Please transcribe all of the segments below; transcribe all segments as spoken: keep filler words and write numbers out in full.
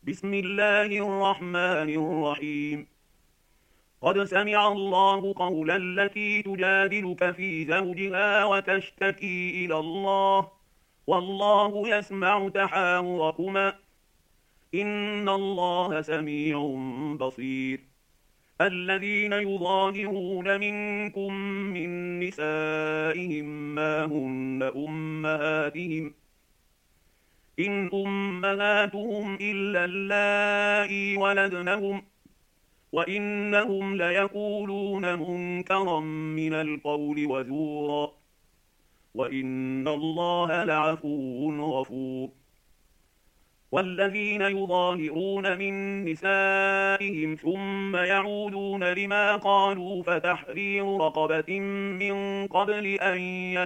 بسم الله الرحمن الرحيم. قد سمع الله قول التي تجادلك في زوجها وتشتكي إلى الله والله يسمع تحاوركما إن الله سميع بصير. الذين يظاهرون منكم من نسائهم ما هن أمهاتهم إن أمهاتهم إلا اللائي ولدنهم وإنهم ليقولون منكرا من القول وزورا وإن الله لعفو غفور. والذين يظاهرون من نسائهم ثم يعودون لما قالوا فتحرير رقبة من قبل أن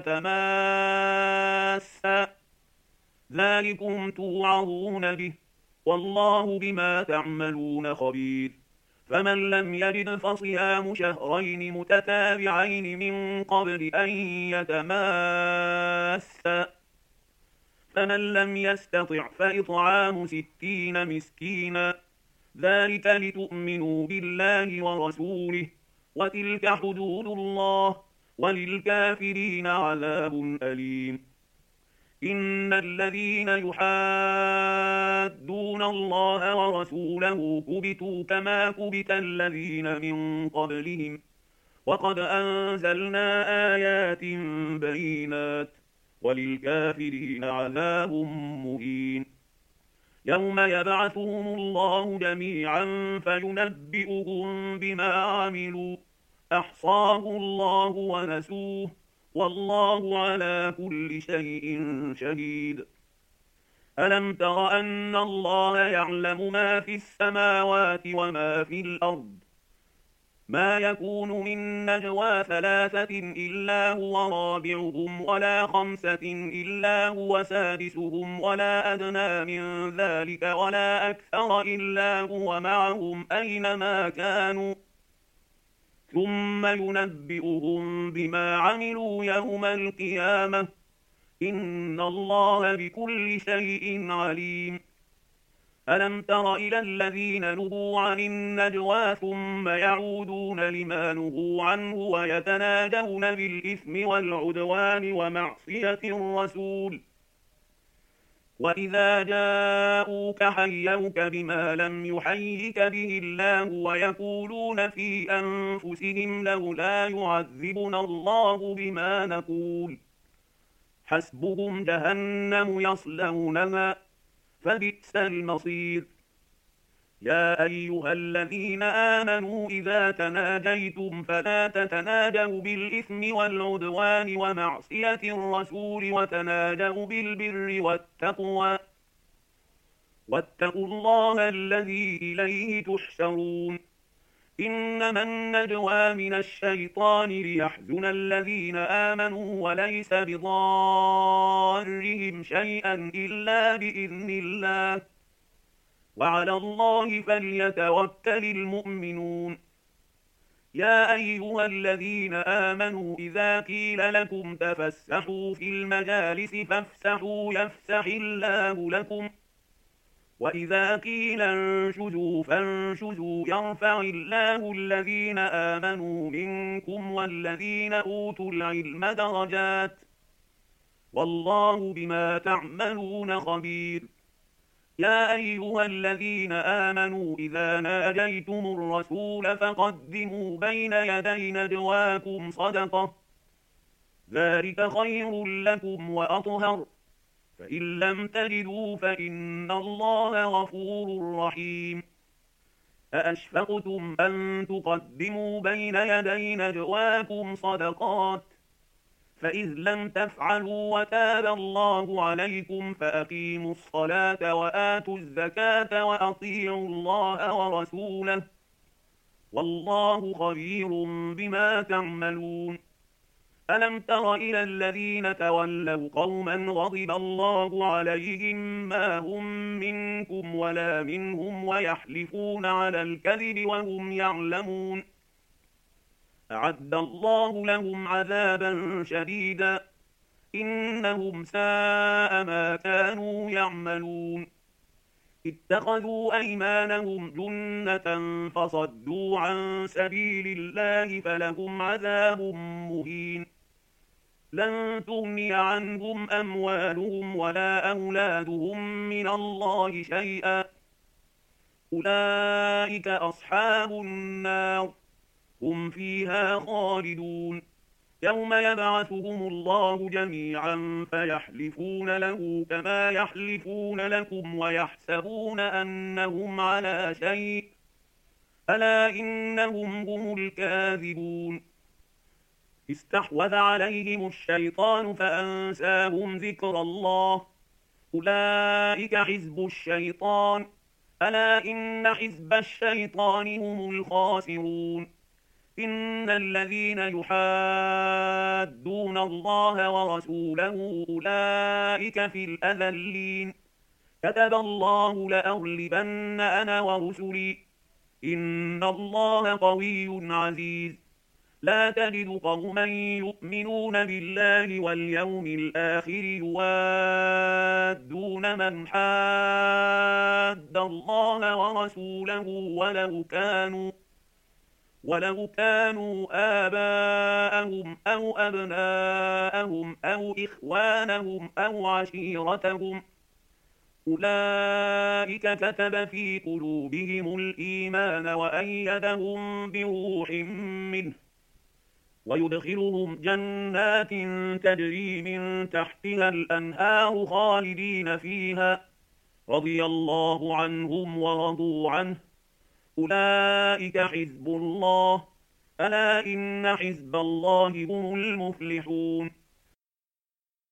يتماسا ذلكم توعظون به والله بما تعملون خبير. فمن لم يجد فصيام شهرين متتابعين من قبل أن يتماسا فمن لم يستطع فإطعام ستين مسكينا ذلك لتؤمنوا بالله ورسوله وتلك حدود الله وللكافرين عذاب أليم. إن الذين يحادون الله ورسوله كبتوا كما كبت الذين من قبلهم وقد أنزلنا آيات بينات وللكافرين عذاب مهين. يوم يبعثهم الله جميعا فينبئهم بما عملوا أحصاه الله ونسوه والله على كل شيء شهيد. ألم تر أن الله يعلم ما في السماوات وما في الأرض ما يكون من نجوى ثلاثة إلا هو رابعهم ولا خمسة إلا هو سادسهم ولا أدنى من ذلك ولا أكثر إلا هو معهم أينما كانوا ثم ينبئهم بما عملوا يوم القيامة إن الله بكل شيء عليم. ألم تر إلى الذين نهوا عن النجوى ثم يعودون لما نهوا عنه ويتناجون بالإثم والعدوان ومعصية الرسول وإذا جاءوك حيوك بما لم يحيك به الله ويقولون في أنفسهم لولا يعذبنا الله بما نقول حسبهم جهنم يصلونها فبئس المصير. يا أيها الذين آمنوا إذا تناجيتم فلا تتناجوا بالإثم والعدوان ومعصية الرسول وتناجوا بالبر والتقوى واتقوا الله الذي إليه تحشرون. إنما النجوى من الشيطان ليحزن الذين آمنوا وليس بضارهم شيئا إلا بإذن الله وعلى الله فليتوكل المؤمنون. يا أيها الذين آمنوا إذا قيل لكم تفسحوا في المجالس فافسحوا يفسح الله لكم وإذا قيل انشزوا فانشزوا يرفع الله الذين آمنوا منكم والذين أوتوا العلم درجات والله بما تعملون خبير. يا أيها الذين آمنوا إذا ناجيتم الرسول فقدموا بين يدي نجواكم صدقة ذلك خير لكم وأطهر فإن لم تجدوا فإن الله غفور رحيم. أأشفقتم أن تقدموا بين يدي نجواكم صدقات فإذ لم تفعلوا وتاب الله عليكم فأقيموا الصلاة وآتوا الزكاة وأطيعوا الله ورسوله والله خبير بما تعملون. ألم تر إلى الذين تولوا قوما غضب الله عليهم ما هم منكم ولا منهم ويحلفون على الكذب وهم يعلمون أعد الله لهم عذابا شديدا إنهم ساء ما كانوا يعملون. اتخذوا أيمانهم جنة فصدوا عن سبيل الله فلهم عذاب مهين لن تغني عنهم أموالهم ولا أولادهم من الله شيئا أولئك أصحاب النار هم فيها خالدون يوم يبعثهم الله جميعا فيحلفون له كما يحلفون لكم ويحسبون أنهم على شيء ألا إنهم هم الكاذبون استحوذ عليهم الشيطان فأنساهم ذكر الله أولئك حزب الشيطان ألا إن حزب الشيطان هم الخاسرون إن الذين يحادون الله ورسوله أولئك في الأذلين كتب الله لأغلبن أنا ورسلي إن الله قوي عزيز لا تجد قوما يؤمنون بالله واليوم الآخر يوادون من حاد الله ورسوله ولو كانوا ولو كانوا آباءهم أو أبناءهم أو إخوانهم أو عشيرتهم أولئك كتب في قلوبهم الإيمان وأيدهم بروح منه ويدخلهم جنات تجري من تحتها الأنهار خالدين فيها رضي الله عنهم ورضوا عنه أولئك حزب الله ألا إن حزب الله هم المفلحون